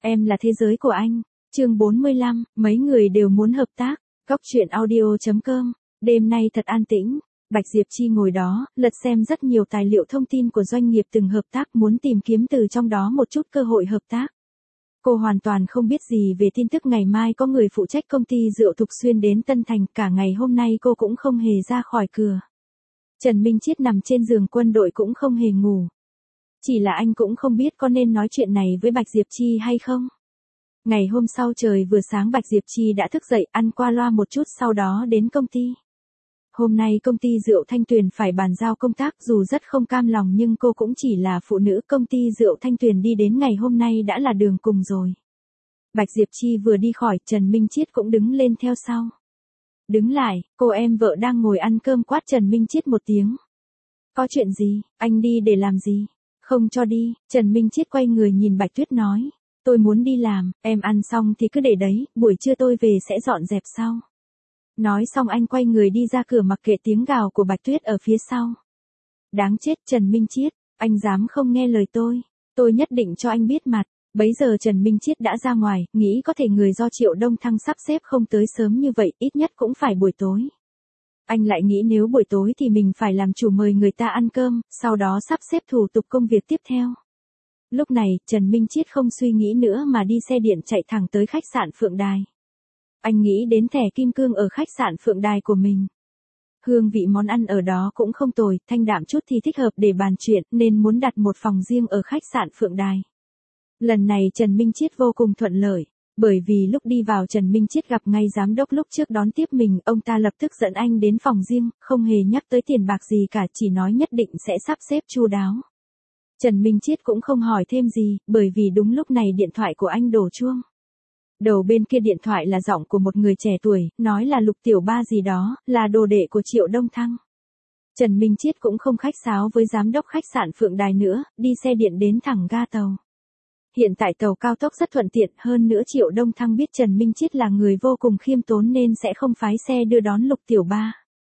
Em là thế giới của anh. Chương 45, mấy người đều muốn hợp tác. Góc truyện audio.com. Đêm nay thật an tĩnh. Bạch Diệp Chi ngồi đó, lật xem rất nhiều tài liệu thông tin của doanh nghiệp từng hợp tác, muốn tìm kiếm từ trong đó một chút cơ hội hợp tác. Cô hoàn toàn không biết gì về tin tức ngày mai có người phụ trách công ty rượu Thục Xuyên đến Tân Thành, cả ngày hôm nay cô cũng không hề ra khỏi cửa. Trần Minh Chiết nằm trên giường quân đội cũng không hề ngủ. Chỉ là anh cũng không biết có nên nói chuyện này với Bạch Diệp Chi hay không. Ngày hôm sau trời vừa sáng Bạch Diệp Chi đã thức dậy, ăn qua loa một chút sau đó đến công ty. Hôm nay công ty rượu Thanh Tuyền phải bàn giao công tác, dù rất không cam lòng nhưng cô cũng chỉ là phụ nữ, công ty rượu Thanh Tuyền đi đến ngày hôm nay đã là đường cùng rồi. Bạch Diệp Chi vừa đi khỏi, Trần Minh Chiết cũng đứng lên theo sau. Đứng lại, cô em vợ đang ngồi ăn cơm quát Trần Minh Chiết một tiếng. Có chuyện gì, anh đi để làm gì? Không cho đi. Trần Minh Chiết quay người nhìn Bạch Tuyết nói. Tôi muốn đi làm, em ăn xong thì cứ để đấy, buổi trưa tôi về sẽ dọn dẹp sau. Nói xong anh quay người đi ra cửa mặc kệ tiếng gào của Bạch Tuyết ở phía sau. Đáng chết Trần Minh Chiết, anh dám không nghe lời tôi nhất định cho anh biết mặt. Bấy giờ Trần Minh Chiết đã ra ngoài, nghĩ có thể người do Triệu Đông Thăng sắp xếp không tới sớm như vậy, ít nhất cũng phải buổi tối. Anh lại nghĩ nếu buổi tối thì mình phải làm chủ mời người ta ăn cơm, sau đó sắp xếp thủ tục công việc tiếp theo. Lúc này, Trần Minh Chiết không suy nghĩ nữa mà đi xe điện chạy thẳng tới khách sạn Phượng Đài. Anh nghĩ đến thẻ kim cương ở khách sạn Phượng Đài của mình. Hương vị món ăn ở đó cũng không tồi, thanh đạm chút thì thích hợp để bàn chuyện, nên muốn đặt một phòng riêng ở khách sạn Phượng Đài. Lần này Trần Minh Chiết vô cùng thuận lợi, bởi vì lúc đi vào Trần Minh Chiết gặp ngay giám đốc lúc trước đón tiếp mình, ông ta lập tức dẫn anh đến phòng riêng, không hề nhắc tới tiền bạc gì cả, chỉ nói nhất định sẽ sắp xếp chu đáo. Trần Minh Chiết cũng không hỏi thêm gì, bởi vì đúng lúc này điện thoại của anh đổ chuông. Đầu bên kia điện thoại là giọng của một người trẻ tuổi, nói là Lục Tiểu Ba gì đó, là đồ đệ của Triệu Đông Thăng. Trần Minh Chiết cũng không khách sáo với giám đốc khách sạn Phượng Đài nữa, đi xe điện đến thẳng ga tàu. Hiện tại tàu cao tốc rất thuận tiện, hơn nữa Triệu Đông Thăng biết Trần Minh Chiết là người vô cùng khiêm tốn nên sẽ không phái xe đưa đón Lục Tiểu Ba.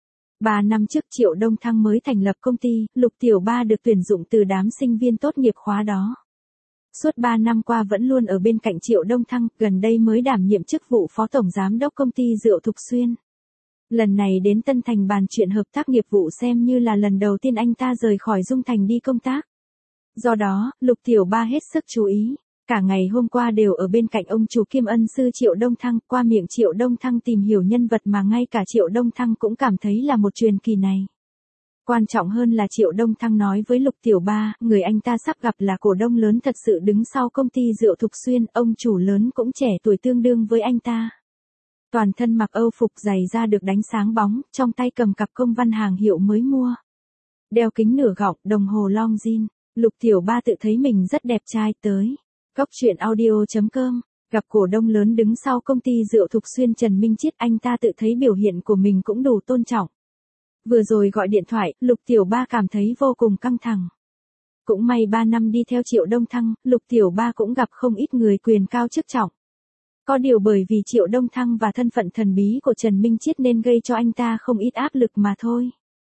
3 năm trước Triệu Đông Thăng mới thành lập công ty, Lục Tiểu Ba được tuyển dụng từ đám sinh viên tốt nghiệp khóa đó. Suốt 3 năm qua vẫn luôn ở bên cạnh Triệu Đông Thăng, gần đây mới đảm nhiệm chức vụ phó tổng giám đốc công ty rượu Thục Xuyên. Lần này đến Tân Thành bàn chuyện hợp tác nghiệp vụ xem như là lần đầu tiên anh ta rời khỏi Dung Thành đi công tác. Do đó, Lục Tiểu Ba hết sức chú ý. Cả ngày hôm qua đều ở bên cạnh ông chủ kiêm ân sư Triệu Đông Thăng, qua miệng Triệu Đông Thăng tìm hiểu nhân vật mà ngay cả Triệu Đông Thăng cũng cảm thấy là một truyền kỳ này. Quan trọng hơn là Triệu Đông Thăng nói với Lục Tiểu Ba, người anh ta sắp gặp là cổ đông lớn thật sự đứng sau công ty rượu Thục Xuyên, ông chủ lớn cũng trẻ tuổi tương đương với anh ta. Toàn thân mặc Âu phục, giày da được đánh sáng bóng, trong tay cầm cặp công văn hàng hiệu mới mua. Đeo kính nửa gọng, đồng hồ long jean. Lục Tiểu Ba tự thấy mình rất đẹp trai. Tới góc truyện audio.com, gặp cổ đông lớn đứng sau công ty rượu Thục Xuyên Trần Minh Chiết, anh ta tự thấy biểu hiện của mình cũng đủ tôn trọng. Vừa rồi gọi điện thoại, Lục Tiểu Ba cảm thấy vô cùng căng thẳng. Cũng may 3 năm đi theo Triệu Đông Thăng, Lục Tiểu Ba cũng gặp không ít người quyền cao chức trọng. Có điều bởi vì Triệu Đông Thăng và thân phận thần bí của Trần Minh Chiết nên gây cho anh ta không ít áp lực mà thôi.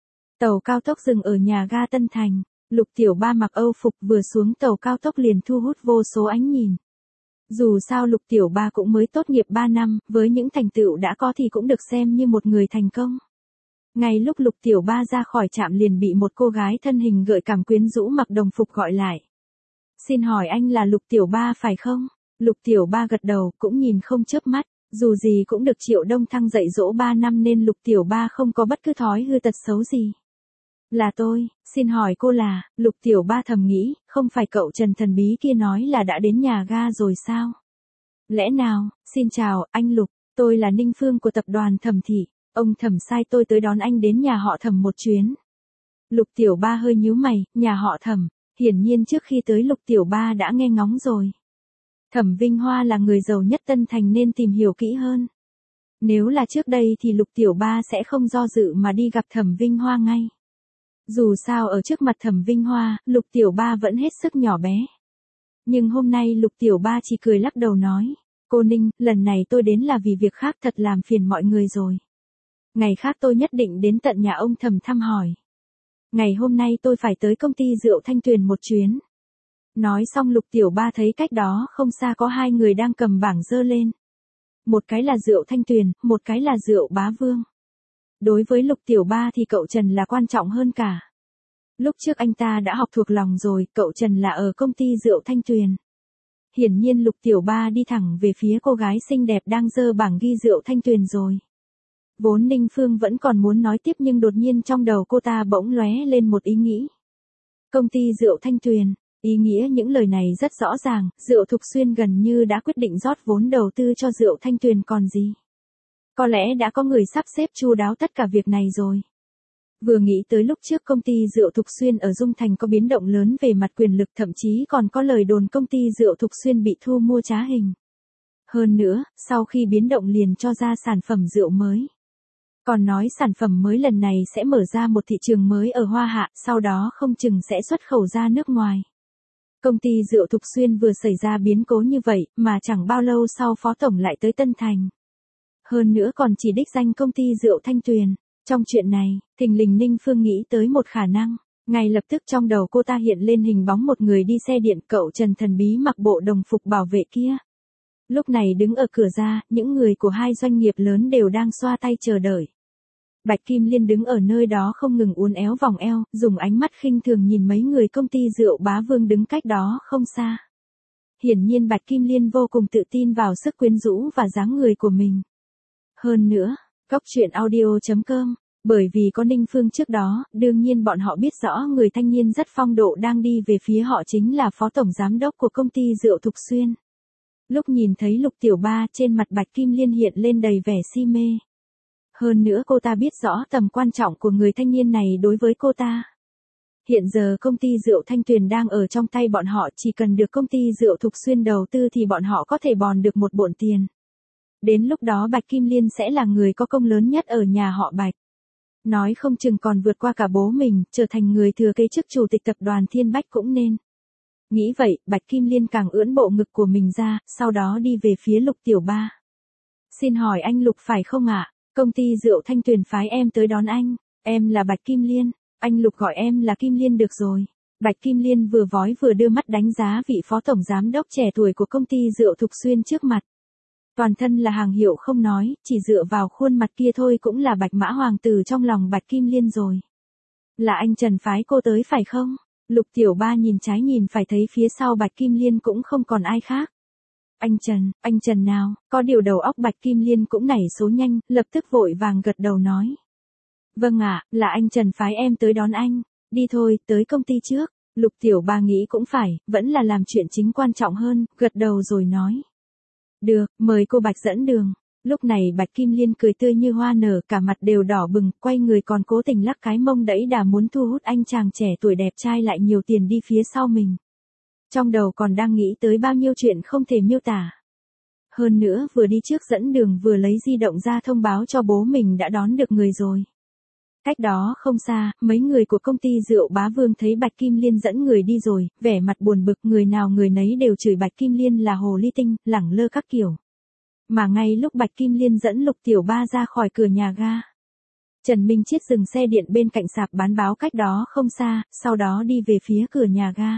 Tàu cao tốc dừng ở nhà ga Tân Thành. Lục Tiểu Ba mặc Âu phục vừa xuống tàu cao tốc liền thu hút vô số ánh nhìn. Dù sao Lục Tiểu Ba cũng mới tốt nghiệp 3 năm, với những thành tựu đã có thì cũng được xem như một người thành công. Ngay lúc Lục Tiểu Ba ra khỏi trạm liền bị một cô gái thân hình gợi cảm quyến rũ mặc đồng phục gọi lại. Xin hỏi anh là Lục Tiểu Ba phải không? Lục Tiểu Ba gật đầu, cũng nhìn không chớp mắt, dù gì cũng được Triệu Đông Thăng dạy dỗ 3 năm nên Lục Tiểu Ba không có bất cứ thói hư tật xấu gì. Là tôi, xin hỏi cô là, Lục Tiểu Ba thầm nghĩ, không phải cậu Trần thần bí kia nói là đã đến nhà ga rồi sao? Lẽ nào, xin chào, anh Lục, tôi là Ninh Phương của tập đoàn Thẩm Thị, ông Thẩm sai tôi tới đón anh đến nhà họ Thẩm một chuyến. Lục Tiểu Ba hơi nhíu mày, nhà họ Thẩm, hiển nhiên trước khi tới Lục Tiểu Ba đã nghe ngóng rồi. Thẩm Vinh Hoa là người giàu nhất Tân Thành nên tìm hiểu kỹ hơn. Nếu là trước đây thì Lục Tiểu Ba sẽ không do dự mà đi gặp Thẩm Vinh Hoa ngay. Dù sao ở trước mặt Thẩm Vinh Hoa, Lục Tiểu Ba vẫn hết sức nhỏ bé. Nhưng hôm nay Lục Tiểu Ba chỉ cười lắc đầu nói, cô Ninh, lần này tôi đến là vì việc khác, thật làm phiền mọi người rồi. Ngày khác tôi nhất định đến tận nhà ông Thẩm thăm hỏi. Ngày hôm nay tôi phải tới công ty rượu Thanh Tuyền một chuyến. Nói xong Lục Tiểu Ba thấy cách đó không xa có hai người đang cầm bảng dơ lên. Một cái là Diệu Thanh Tuyền, một cái là Diệu Bá Vương. Đối với Lục Tiểu Ba thì cậu Trần là quan trọng hơn cả. Lúc trước anh ta đã học thuộc lòng rồi, cậu Trần là ở công ty Diệu Thanh Tuyền. Hiển nhiên Lục Tiểu Ba đi thẳng về phía cô gái xinh đẹp đang dơ bảng ghi Diệu Thanh Tuyền rồi. Vốn Ninh Phương vẫn còn muốn nói tiếp nhưng đột nhiên trong đầu cô ta bỗng lóe lên một ý nghĩ. Công ty Diệu Thanh Tuyền, ý nghĩa những lời này rất rõ ràng, Diệu Thục Xuyên gần như đã quyết định rót vốn đầu tư cho Diệu Thanh Tuyền còn gì. Có lẽ đã có người sắp xếp chu đáo tất cả việc này rồi. Vừa nghĩ tới lúc trước công ty Diệu Thục Xuyên ở Dung Thành có biến động lớn về mặt quyền lực, thậm chí còn có lời đồn công ty Diệu Thục Xuyên bị thu mua trá hình. Hơn nữa, sau khi biến động liền cho ra sản phẩm rượu mới. Còn nói sản phẩm mới lần này sẽ mở ra một thị trường mới ở Hoa Hạ, sau đó không chừng sẽ xuất khẩu ra nước ngoài. Công ty Diệu Thục Xuyên vừa xảy ra biến cố như vậy, mà chẳng bao lâu sau Phó Tổng lại tới Tân Thành. Hơn nữa còn chỉ đích danh công ty Diệu Thanh Tuyền. Trong chuyện này, thình lình Ninh Phương nghĩ tới một khả năng. Ngay lập tức trong đầu cô ta hiện lên hình bóng một người đi xe điện, cậu Trần thần bí mặc bộ đồng phục bảo vệ kia. Lúc này đứng ở cửa ra, những người của hai doanh nghiệp lớn đều đang xoa tay chờ đợi. Bạch Kim Liên đứng ở nơi đó không ngừng uốn éo vòng eo, dùng ánh mắt khinh thường nhìn mấy người công ty Diệu Bá Vương đứng cách đó không xa. Hiển nhiên Bạch Kim Liên vô cùng tự tin vào sức quyến rũ và dáng người của mình. Hơn nữa, Góc Chuyện Audio.com, bởi vì có Ninh Phương trước đó, đương nhiên bọn họ biết rõ người thanh niên rất phong độ đang đi về phía họ chính là Phó Tổng Giám đốc của công ty Diệu Thục Xuyên. Lúc nhìn thấy Lục Tiểu Ba, trên mặt Bạch Kim Liên hiện lên đầy vẻ si mê. Hơn nữa cô ta biết rõ tầm quan trọng của người thanh niên này đối với cô ta. Hiện giờ công ty Diệu Thanh Tuyền đang ở trong tay bọn họ, chỉ cần được công ty Diệu Thục Xuyên đầu tư thì bọn họ có thể bòn được một bộn tiền. Đến lúc đó Bạch Kim Liên sẽ là người có công lớn nhất ở nhà họ Bạch. Nói không chừng còn vượt qua cả bố mình, trở thành người thừa kế chức chủ tịch tập đoàn Thiên Bách cũng nên. Nghĩ vậy, Bạch Kim Liên càng ưỡn bộ ngực của mình ra, sau đó đi về phía Lục Tiểu Ba. Xin hỏi anh Lục phải không ạ? Công ty Diệu Thanh Tuyền phái em tới đón anh. Em là Bạch Kim Liên. Anh Lục gọi em là Kim Liên được rồi. Bạch Kim Liên vừa vói vừa đưa mắt đánh giá vị phó tổng giám đốc trẻ tuổi của công ty Diệu Thục Xuyên trước mặt. Toàn thân là hàng hiệu không nói, chỉ dựa vào khuôn mặt kia thôi cũng là Bạch Mã Hoàng tử trong lòng Bạch Kim Liên rồi. Là anh Trần phái cô tới phải không? Lục Tiểu Ba nhìn trái nhìn phải thấy phía sau Bạch Kim Liên cũng không còn ai khác. Anh Trần nào, có điều đầu óc Bạch Kim Liên cũng nảy số nhanh, lập tức vội vàng gật đầu nói. Vâng ạ, là anh Trần phái em tới đón anh, đi thôi, tới công ty trước. Lục Tiểu Ba nghĩ cũng phải, vẫn là làm chuyện chính quan trọng hơn, gật đầu rồi nói. Được, mời cô Bạch dẫn đường. Lúc này Bạch Kim Liên cười tươi như hoa nở, cả mặt đều đỏ bừng, quay người còn cố tình lắc cái mông đẫy đà muốn thu hút anh chàng trẻ tuổi đẹp trai lại nhiều tiền đi phía sau mình. Trong đầu còn đang nghĩ tới bao nhiêu chuyện không thể miêu tả. Hơn nữa vừa đi trước dẫn đường vừa lấy di động ra thông báo cho bố mình đã đón được người rồi. Cách đó không xa, mấy người của công ty Diệu Bá Vương thấy Bạch Kim Liên dẫn người đi rồi, vẻ mặt buồn bực, người nào người nấy đều chửi Bạch Kim Liên là hồ ly tinh, lẳng lơ các kiểu. Mà ngay lúc Bạch Kim Liên dẫn Lục Tiểu Ba ra khỏi cửa nhà ga, Trần Minh Chiết dừng xe điện bên cạnh sạp bán báo cách đó không xa, sau đó đi về phía cửa nhà ga.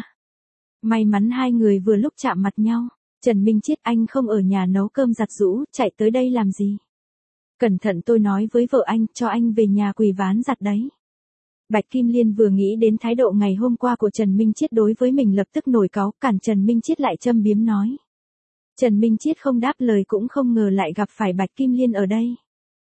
May mắn hai người vừa lúc chạm mặt nhau. Trần Minh Chiết, anh không ở nhà nấu cơm giặt giũ, chạy tới đây làm gì? Cẩn thận tôi nói với vợ anh, cho anh về nhà quỳ ván giặt đấy. Bạch Kim Liên vừa nghĩ đến thái độ ngày hôm qua của Trần Minh Chiết đối với mình lập tức nổi cáu, cản Trần Minh Chiết lại châm biếm nói. Trần Minh Chiết không đáp lời cũng không ngờ lại gặp phải Bạch Kim Liên ở đây.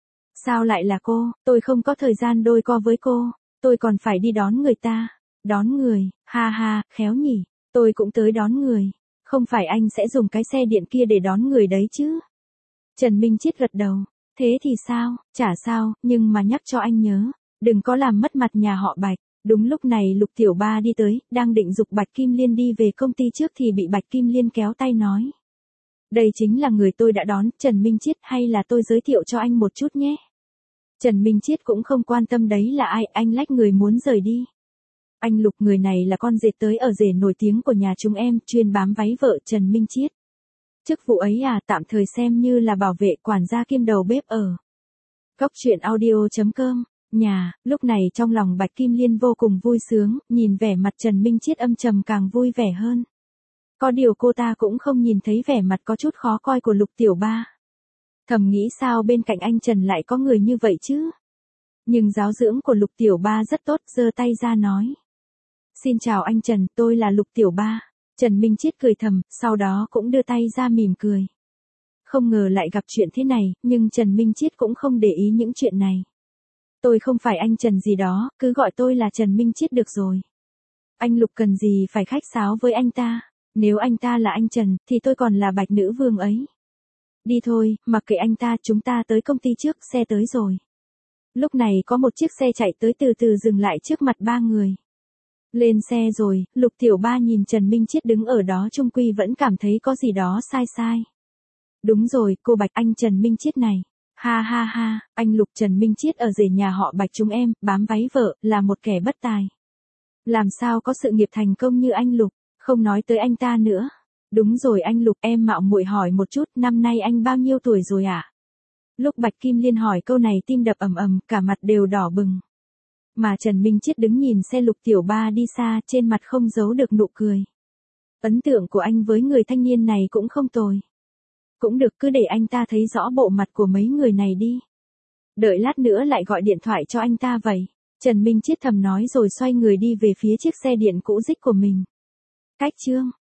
Sao lại là cô, tôi không có thời gian đôi co với cô, tôi còn phải đi đón người ta. Đón người, ha ha, khéo nhỉ, tôi cũng tới đón người. Không phải anh sẽ dùng cái xe điện kia để đón người đấy chứ? Trần Minh Chiết gật đầu. Thế thì sao, chả sao, nhưng mà nhắc cho anh nhớ, đừng có làm mất mặt nhà họ Bạch. Đúng lúc này Lục Tiểu Ba đi tới, đang định giục Bạch Kim Liên đi về công ty trước thì bị Bạch Kim Liên kéo tay nói. Đây chính là người tôi đã đón, Trần Minh Chiết, hay là tôi giới thiệu cho anh một chút nhé. Trần Minh Chiết cũng không quan tâm đấy là ai, anh lách người muốn rời đi. Anh Lục, người này là con dệt tới ở rể nổi tiếng của nhà chúng em, chuyên bám váy vợ Trần Minh Chiết. Chức vụ ấy à, tạm thời xem như là bảo vệ quản gia kiêm đầu bếp ở. Góc Chuyện Audio.com, nhà, lúc này trong lòng Bạch Kim Liên vô cùng vui sướng, nhìn vẻ mặt Trần Minh Chiết âm trầm càng vui vẻ hơn. Có điều cô ta cũng không nhìn thấy vẻ mặt có chút khó coi của Lục Tiểu Ba. Thầm nghĩ sao bên cạnh anh Trần lại có người như vậy chứ? Nhưng giáo dưỡng của Lục Tiểu Ba rất tốt, giơ tay ra nói. Xin chào anh Trần, tôi là Lục Tiểu Ba. Trần Minh Chiết cười thầm, sau đó cũng đưa tay ra mỉm cười. Không ngờ lại gặp chuyện thế này, nhưng Trần Minh Chiết cũng không để ý những chuyện này. Tôi không phải anh Trần gì đó, cứ gọi tôi là Trần Minh Chiết được rồi. Anh Lục cần gì phải khách sáo với anh ta, nếu anh ta là anh Trần, thì tôi còn là Bạch Nữ Vương ấy. Đi thôi, mặc kệ anh ta, chúng ta tới công ty trước, xe tới rồi. Lúc này có một chiếc xe chạy tới từ từ dừng lại trước mặt ba người. Lên xe rồi, Lục Tiểu Ba nhìn Trần Minh Chiết đứng ở đó chung quy vẫn cảm thấy có gì đó sai sai. Đúng rồi, cô Bạch, anh Trần Minh Chiết này. Ha ha ha, anh Lục, Trần Minh Chiết ở rể nhà họ Bạch chúng em, bám váy vợ, là một kẻ bất tài. Làm sao có sự nghiệp thành công như anh Lục, không nói tới anh ta nữa. Đúng rồi anh Lục, em mạo muội hỏi một chút, năm nay anh bao nhiêu tuổi rồi ạ? Lúc Bạch Kim Liên hỏi câu này tim đập ầm ầm, cả mặt đều đỏ bừng. Mà Trần Minh Chiết đứng nhìn xe Lục Tiểu Ba đi xa, trên mặt không giấu được nụ cười. Ấn tượng của anh với người thanh niên này cũng không tồi. Cũng được, cứ để anh ta thấy rõ bộ mặt của mấy người này đi. Đợi lát nữa lại gọi điện thoại cho anh ta vậy. Trần Minh Chiết thầm nói rồi xoay người đi về phía chiếc xe điện cũ rích của mình. Cách chương